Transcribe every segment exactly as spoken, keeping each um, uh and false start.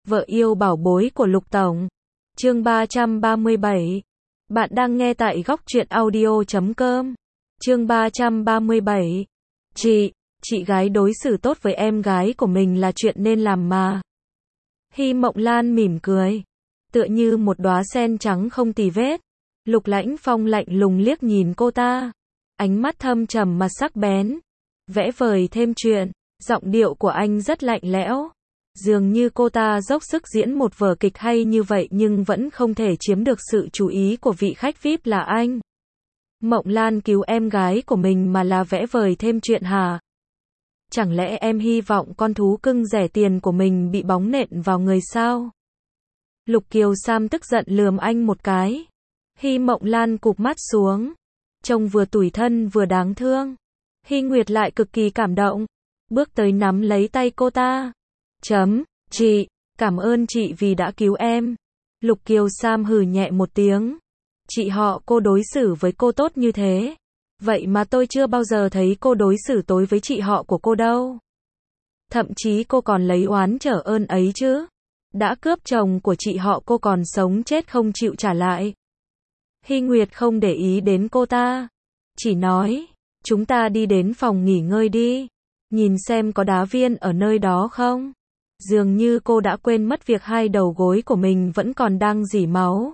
vợ yêu bảo bối của Lục Tổng. Chương ba trăm ba mươi bảy. Bạn đang nghe tại góc truyện audio chấm com. Chương ba trăm ba mươi bảy. Chị, chị gái đối xử tốt với em gái của mình là chuyện nên làm mà. Hy Mộng Lan mỉm cười, tựa như một đóa sen trắng không tì vết. Lục Lãnh Phong lạnh lùng liếc nhìn cô ta, ánh mắt thâm trầm mà sắc bén, vẽ vời thêm chuyện. Giọng điệu của anh rất lạnh lẽo, dường như cô ta dốc sức diễn một vở kịch hay như vậy nhưng vẫn không thể chiếm được sự chú ý của vị khách vi ai pi là anh. Mộng Lan cứu em gái của mình mà là vẽ vời thêm chuyện hả? Chẳng lẽ em hy vọng con thú cưng rẻ tiền của mình bị bóng nện vào người sao? Lục Kiều Sam tức giận lườm anh một cái. Hy Mộng Lan cụp mắt xuống, trông vừa tủi thân vừa đáng thương. Hy Nguyệt lại cực kỳ cảm động, bước tới nắm lấy tay cô ta. Chấm, chị, cảm ơn chị vì đã cứu em. Lục Kiều Sam hừ nhẹ một tiếng. Chị họ cô đối xử với cô tốt như thế. Vậy mà tôi chưa bao giờ thấy cô đối xử tối với chị họ của cô đâu. Thậm chí cô còn lấy oán trở ơn ấy chứ. Đã cướp chồng của chị họ cô còn sống chết không chịu trả lại. Hy Nguyệt không để ý đến cô ta, chỉ nói, chúng ta đi đến phòng nghỉ ngơi đi, nhìn xem có đá viên ở nơi đó không. Dường như cô đã quên mất việc hai đầu gối của mình vẫn còn đang rỉ máu.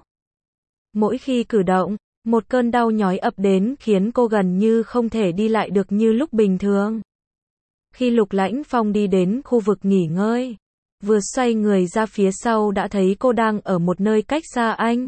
Mỗi khi cử động, một cơn đau nhói ập đến khiến cô gần như không thể đi lại được như lúc bình thường. Khi Lục Lãnh Phong đi đến khu vực nghỉ ngơi, vừa xoay người ra phía sau đã thấy cô đang ở một nơi cách xa anh.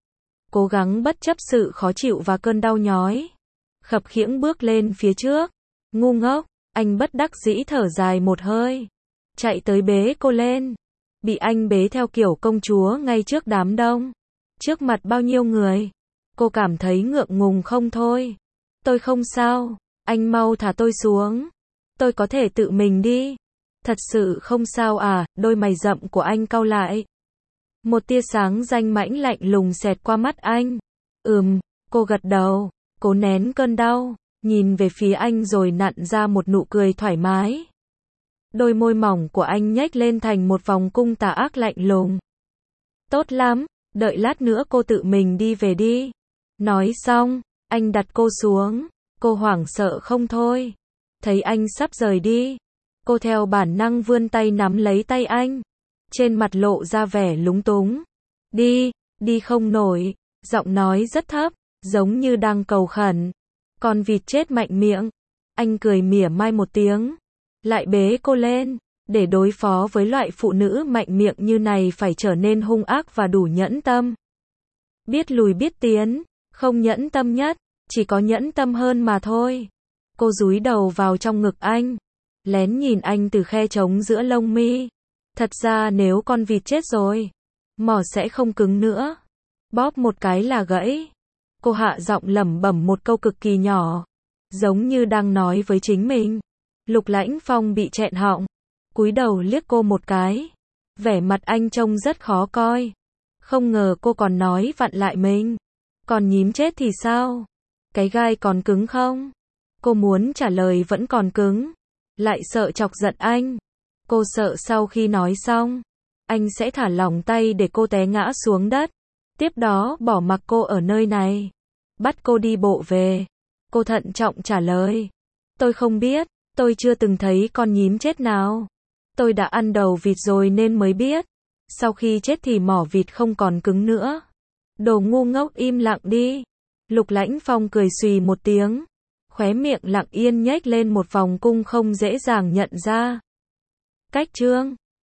Cố gắng bất chấp sự khó chịu và cơn đau nhói, khập khiễng bước lên phía trước. Ngu ngốc, anh bất đắc dĩ thở dài một hơi, chạy tới bế cô lên. Bị anh bế theo kiểu công chúa ngay trước đám đông, trước mặt bao nhiêu người, cô cảm thấy ngượng ngùng không thôi. Tôi không sao, anh mau thả tôi xuống, tôi có thể tự mình đi. Thật sự không sao à? Đôi mày rậm của anh cau lại. Một tia sáng danh mãnh lạnh lùng xẹt qua mắt anh. Ừm, cô gật đầu, cố nén cơn đau, nhìn về phía anh rồi nặn ra một nụ cười thoải mái. Đôi môi mỏng của anh nhếch lên thành một vòng cung tà ác lạnh lùng. Tốt lắm, đợi lát nữa cô tự mình đi về đi. Nói xong, anh đặt cô xuống, cô hoảng sợ không thôi. Thấy anh sắp rời đi, cô theo bản năng vươn tay nắm lấy tay anh, trên mặt lộ ra vẻ lúng túng. Đi, đi không nổi, giọng nói rất thấp, giống như đang cầu khẩn. Con vịt chết mạnh miệng. Anh cười mỉa mai một tiếng, lại bế cô lên. Để đối phó với loại phụ nữ mạnh miệng như này phải trở nên hung ác và đủ nhẫn tâm. Biết lùi biết tiến, không nhẫn tâm nhất, chỉ có nhẫn tâm hơn mà thôi. Cô dúi đầu vào trong ngực anh, lén nhìn anh từ khe trống giữa lông mi. Thật ra nếu con vịt chết rồi, mỏ sẽ không cứng nữa. Bóp một cái là gãy. Cô hạ giọng lẩm bẩm một câu cực kỳ nhỏ, giống như đang nói với chính mình. Lục Lãnh Phong bị nghẹn họng, cúi đầu liếc cô một cái. Vẻ mặt anh trông rất khó coi. Không ngờ cô còn nói vặn lại mình. Còn nhím chết thì sao? Cái gai còn cứng không? Cô muốn trả lời vẫn còn cứng, lại sợ chọc giận anh. Cô sợ sau khi nói xong, anh sẽ thả lỏng tay để cô té ngã xuống đất. Tiếp đó bỏ mặc cô ở nơi này, bắt cô đi bộ về. Cô thận trọng trả lời. Tôi không biết, tôi chưa từng thấy con nhím chết nào. Tôi đã ăn đầu vịt rồi nên mới biết. Sau khi chết thì mỏ vịt không còn cứng nữa. Đồ ngu ngốc, im lặng đi. Lục Lãnh Phong cười xùy một tiếng, khóe miệng lặng yên nhếch lên một vòng cung không dễ dàng nhận ra. Cách chương